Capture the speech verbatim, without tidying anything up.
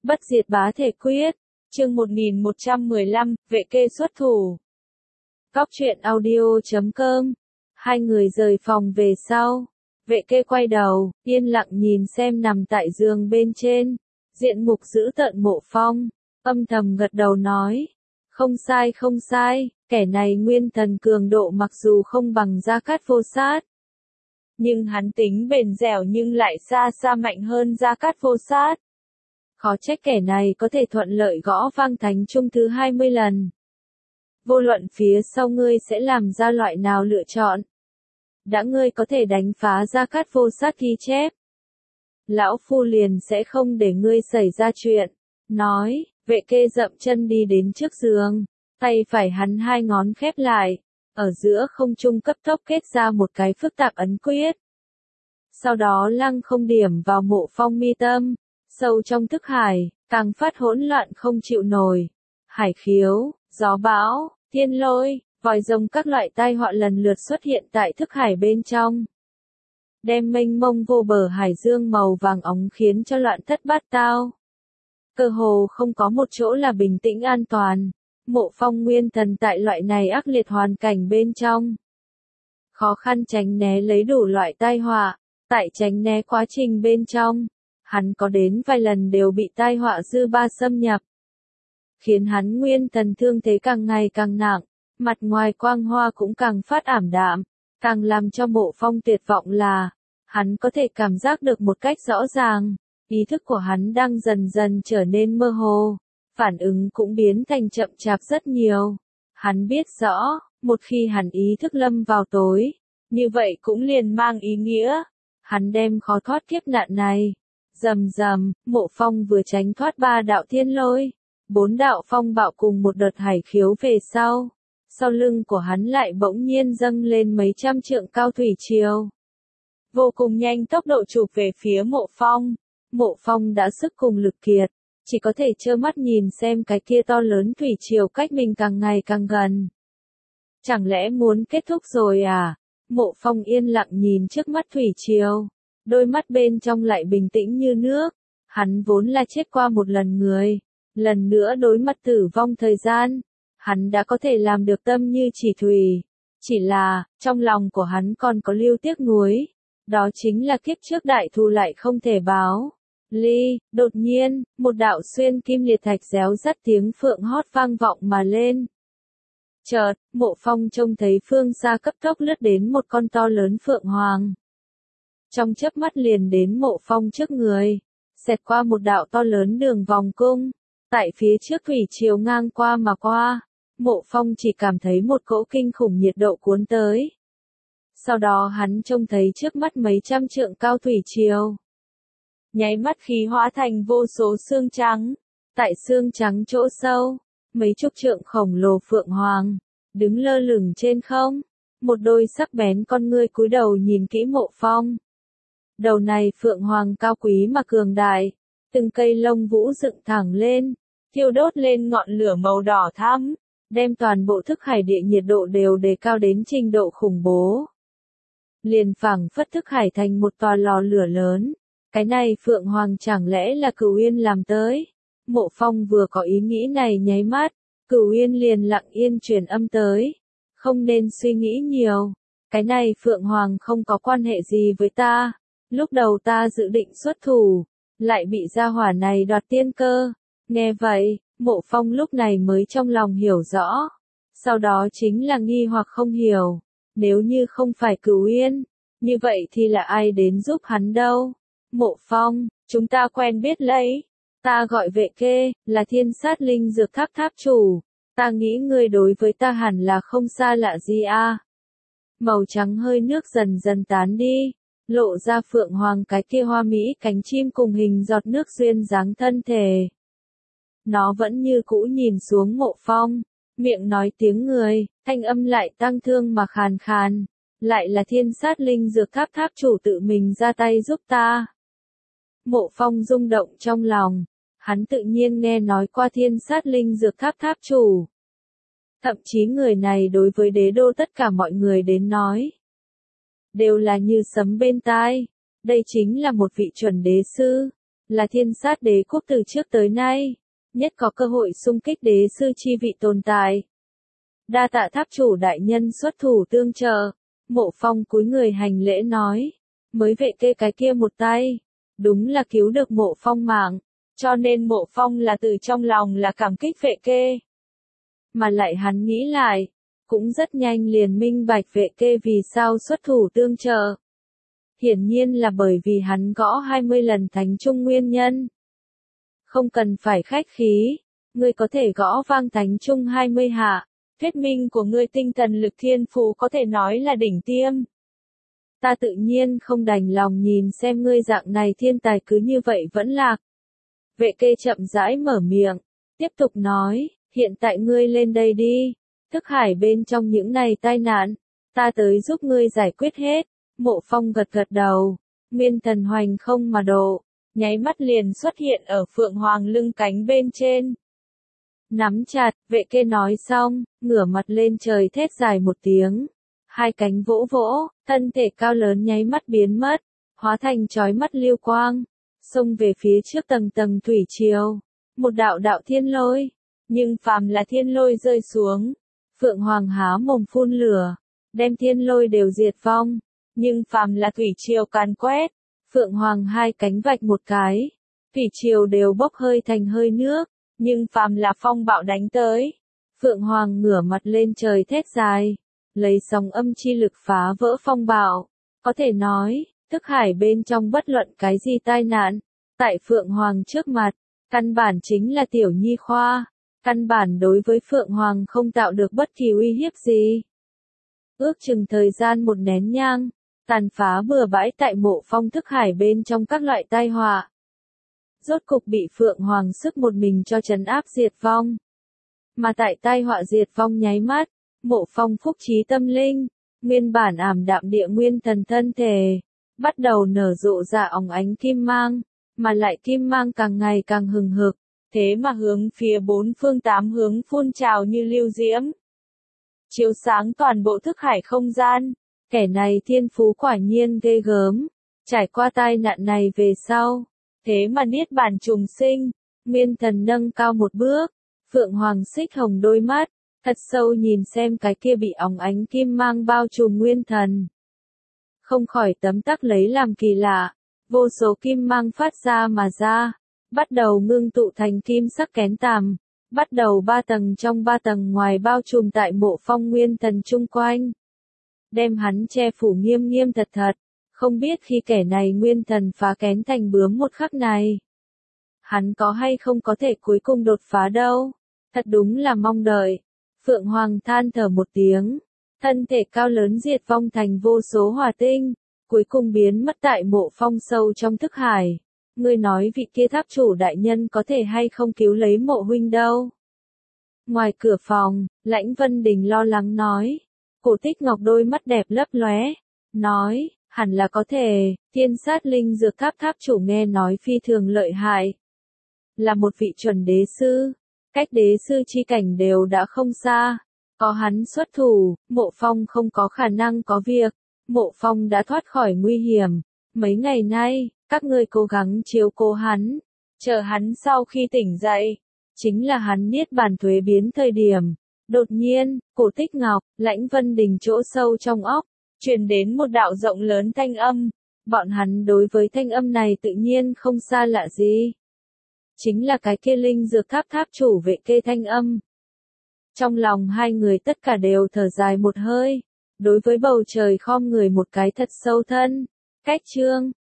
Bất diệt bá thể quyết, chương một nghìn một trăm mười lăm, vệ kê xuất thủ. Góc truyện audio chấm com. Hai người rời phòng về sau. Vệ kê quay đầu, yên lặng nhìn xem nằm tại giường bên trên. Diện mục dữ tợn Mộ Phong, âm thầm gật đầu nói. Không sai không sai, kẻ này nguyên thần cường độ mặc dù không bằng Gia Cát Vô Sát. Nhưng hắn tính bền dẻo nhưng lại xa xa mạnh hơn Gia Cát Vô Sát. Khó trách kẻ này có thể thuận lợi gõ vang thánh trung thứ hai mươi lần. Vô luận phía sau ngươi sẽ làm ra loại nào lựa chọn. Đã ngươi có thể đánh phá Gia Cát Vô Sát ghi chép. Lão Phu liền sẽ không để ngươi xảy ra chuyện. Nói, vệ kê dậm chân đi đến trước giường. Tay phải hắn hai ngón khép lại. Ở giữa không trung cấp tốc kết ra một cái phức tạp ấn quyết. Sau đó lăng không điểm vào Mộ Phong mi tâm. Sâu trong thức hải, càng phát hỗn loạn không chịu nổi. Hải khiếu, gió bão, thiên lôi, vòi rồng các loại tai họa lần lượt xuất hiện tại thức hải bên trong. Đem mênh mông vô bờ hải dương màu vàng óng khiến cho loạn thất bát tao. Cơ hồ không có một chỗ là bình tĩnh an toàn. Mộ Phong nguyên thần tại loại này ác liệt hoàn cảnh bên trong. Khó khăn tránh né lấy đủ loại tai họa, tại tránh né quá trình bên trong. Hắn có đến vài lần đều bị tai họa dư ba xâm nhập. Khiến hắn nguyên thần thương thế càng ngày càng nặng, mặt ngoài quang hoa cũng càng phát ảm đạm. Càng làm cho Mộ Phong tuyệt vọng là, hắn có thể cảm giác được một cách rõ ràng, ý thức của hắn đang dần dần trở nên mơ hồ, phản ứng cũng biến thành chậm chạp rất nhiều. Hắn biết rõ, một khi hắn ý thức lâm vào tối, như vậy cũng liền mang ý nghĩa, hắn đem khó thoát kiếp nạn này. Rầm rầm, Mộ Phong vừa tránh thoát ba đạo thiên lôi, bốn đạo phong bạo cùng một đợt hải khiếu về sau. Sau lưng của hắn lại bỗng nhiên dâng lên mấy trăm trượng cao thủy triều. Vô cùng nhanh tốc độ chụp về phía Mộ Phong. Mộ Phong đã sức cùng lực kiệt, chỉ có thể trơ mắt nhìn xem cái kia to lớn thủy triều cách mình càng ngày càng gần. Chẳng lẽ muốn kết thúc rồi à? Mộ Phong yên lặng nhìn trước mắt thủy triều. Đôi mắt bên trong lại bình tĩnh như nước. Hắn vốn là chết qua một lần người. Lần nữa đối mặt tử vong thời gian. Hắn đã có thể làm được tâm như chỉ thủy. Chỉ là, trong lòng của hắn còn có lưu tiếc nuối. Đó chính là kiếp trước đại thù lại không thể báo. Ly, đột nhiên, một đạo xuyên kim liệt thạch réo rắt tiếng phượng hót vang vọng mà lên. Chợt, Mộ Phong trông thấy phương xa cấp tốc lướt đến một con to lớn phượng hoàng. Trong chớp mắt liền đến Mộ Phong trước người, xẹt qua một đạo to lớn đường vòng cung, tại phía trước thủy triều ngang qua mà qua, Mộ Phong chỉ cảm thấy một cỗ kinh khủng nhiệt độ cuốn tới. Sau đó hắn trông thấy trước mắt mấy trăm trượng cao thủy triều. Nháy mắt khí hóa thành vô số xương trắng, tại xương trắng chỗ sâu, mấy chục trượng khổng lồ phượng hoàng, đứng lơ lửng trên không, một đôi sắc bén con ngươi cúi đầu nhìn kỹ Mộ Phong. Đầu này phượng hoàng cao quý mà cường đại, từng cây lông vũ dựng thẳng lên, thiêu đốt lên ngọn lửa màu đỏ thắm, đem toàn bộ thức hải địa nhiệt độ đều đề cao đến trình độ khủng bố. Liền phảng phất thức hải thành một tòa lò lửa lớn, cái này phượng hoàng chẳng lẽ là Cửu Uyên làm tới? Mộ Phong vừa có ý nghĩ này nháy mắt, Cửu Uyên liền lặng yên truyền âm tới, không nên suy nghĩ nhiều, cái này phượng hoàng không có quan hệ gì với ta. Lúc đầu ta dự định xuất thủ, lại bị gia hỏa này đoạt tiên cơ. Nghe vậy, Mộ Phong lúc này mới trong lòng hiểu rõ. Sau đó chính là nghi hoặc không hiểu. Nếu như không phải Cửu Uyên, như vậy thì là ai đến giúp hắn đâu? Mộ Phong, chúng ta quen biết lấy. Ta gọi vệ kê, là thiên sát linh dược tháp tháp chủ. Ta nghĩ ngươi đối với ta hẳn là không xa lạ gì à. Màu trắng hơi nước dần dần tán đi. Lộ ra phượng hoàng cái kia hoa mỹ cánh chim cùng hình giọt nước duyên dáng thân thể. Nó vẫn như cũ nhìn xuống Mộ Phong, miệng nói tiếng người, thanh âm lại tăng thương mà khàn khàn, lại là thiên sát linh dược tháp tháp chủ tự mình ra tay giúp ta. Mộ Phong rung động trong lòng, hắn tự nhiên nghe nói qua thiên sát linh dược tháp tháp chủ. Thậm chí người này đối với đế đô tất cả mọi người đến nói. Đều là như sấm bên tai, đây chính là một vị chuẩn đế sư, là thiên sát đế quốc từ trước tới nay, nhất có cơ hội xung kích đế sư chi vị tồn tại. Đa tạ tháp chủ đại nhân xuất thủ tương trợ, Mộ Phong cúi người hành lễ nói, mới vệ kê cái kia một tay, đúng là cứu được Mộ Phong mạng, cho nên Mộ Phong là từ trong lòng là cảm kích vệ kê. Mà lại hắn nghĩ lại, cũng rất nhanh liền minh bạch vệ kê vì sao xuất thủ tương trợ. Hiển nhiên là bởi vì hắn gõ hai mươi lần thánh trung nguyên nhân. Không cần phải khách khí, ngươi có thể gõ vang thánh trung hai mươi hạ, thuyết minh của ngươi tinh thần lực thiên phú có thể nói là đỉnh tiêm. Ta tự nhiên không đành lòng nhìn xem ngươi dạng này thiên tài cứ như vậy vẫn lạc. Vệ kê chậm rãi mở miệng, tiếp tục nói, hiện tại ngươi lên đây đi, thức hải bên trong những này tai nạn, ta tới giúp ngươi giải quyết hết. Mộ Phong gật gật đầu, nguyên thần hoành không mà độ, nháy mắt liền xuất hiện ở Phượng Hoàng lưng cánh bên trên. Nắm chặt, vệ kê nói xong, ngửa mặt lên trời thét dài một tiếng. Hai cánh vỗ vỗ, thân thể cao lớn nháy mắt biến mất, hóa thành chói mắt lưu quang, xông về phía trước tầng tầng thủy triều. Một đạo đạo thiên lôi, nhưng phàm là thiên lôi rơi xuống, Phượng Hoàng há mồm phun lửa, đem thiên lôi đều diệt vong. Nhưng phàm là thủy triều càn quét, Phượng Hoàng hai cánh vạch một cái, thủy triều đều bốc hơi thành hơi nước, nhưng phàm là phong bạo đánh tới, Phượng Hoàng ngửa mặt lên trời thét dài, lấy sóng âm chi lực phá vỡ phong bạo, có thể nói, thức hải bên trong bất luận cái gì tai nạn, tại Phượng Hoàng trước mặt, căn bản chính là tiểu nhi khoa, căn bản đối với Phượng Hoàng không tạo được bất kỳ uy hiếp gì. Ước chừng thời gian một nén nhang, tàn phá bừa bãi tại Mộ Phong thức hải bên trong các loại tai họa. Rốt cục bị Phượng Hoàng sức một mình cho trấn áp diệt vong. Mà tại tai họa diệt vong nháy mắt, Mộ Phong phúc trí tâm linh, nguyên bản ảm đạm địa nguyên thần thân thể, bắt đầu nở rộ ra óng ánh kim mang, mà lại kim mang càng ngày càng hừng hực, thế mà hướng phía bốn phương tám hướng phun trào như lưu diễm. Chiếu sáng toàn bộ thức hải không gian. Kẻ này thiên phú quả nhiên ghê gớm, trải qua tai nạn này về sau, thế mà niết bàn trùng sinh, nguyên thần nâng cao một bước, Phượng Hoàng xích hồng đôi mắt, thật sâu nhìn xem cái kia bị óng ánh kim mang bao trùm nguyên thần. Không khỏi tấm tắc lấy làm kỳ lạ, vô số kim mang phát ra mà ra, bắt đầu ngưng tụ thành kim sắc kén tằm, bắt đầu ba tầng trong ba tầng ngoài bao trùm tại Mộ Phong nguyên thần chung quanh. Đem hắn che phủ nghiêm nghiêm thật thật, không biết khi kẻ này nguyên thần phá kén thành bướm một khắc này. Hắn có hay không có thể cuối cùng đột phá đâu, thật đúng là mong đợi. Phượng Hoàng than thở một tiếng, thân thể cao lớn diệt vong thành vô số hỏa tinh, cuối cùng biến mất tại Mộ Phong sâu trong thức hải. Ngươi nói vị kia tháp chủ đại nhân có thể hay không cứu lấy Mộ huynh đâu. Ngoài cửa phòng, Lãnh Vân Đình lo lắng nói. Cổ Tích Ngọc đôi mắt đẹp lấp lóe, nói, hẳn là có thể, thiên sát linh dược tháp tháp chủ nghe nói phi thường lợi hại. Là một vị chuẩn đế sư, cách đế sư chi cảnh đều đã không xa, có hắn xuất thủ, Mộ Phong không có khả năng có việc, Mộ Phong đã thoát khỏi nguy hiểm, mấy ngày nay, các ngươi cố gắng chiếu cố hắn, chờ hắn sau khi tỉnh dậy, chính là hắn niết bàn thuế biến thời điểm. Đột nhiên, Cổ Tích Ngọc, Lãnh Vân Đình chỗ sâu trong óc, truyền đến một đạo rộng lớn thanh âm. Bọn hắn đối với thanh âm này tự nhiên không xa lạ gì. Chính là cái kia linh dược tháp tháp chủ vệ kê thanh âm. Trong lòng hai người tất cả đều thở dài một hơi, đối với bầu trời khom người một cái thật sâu thân. Cách chương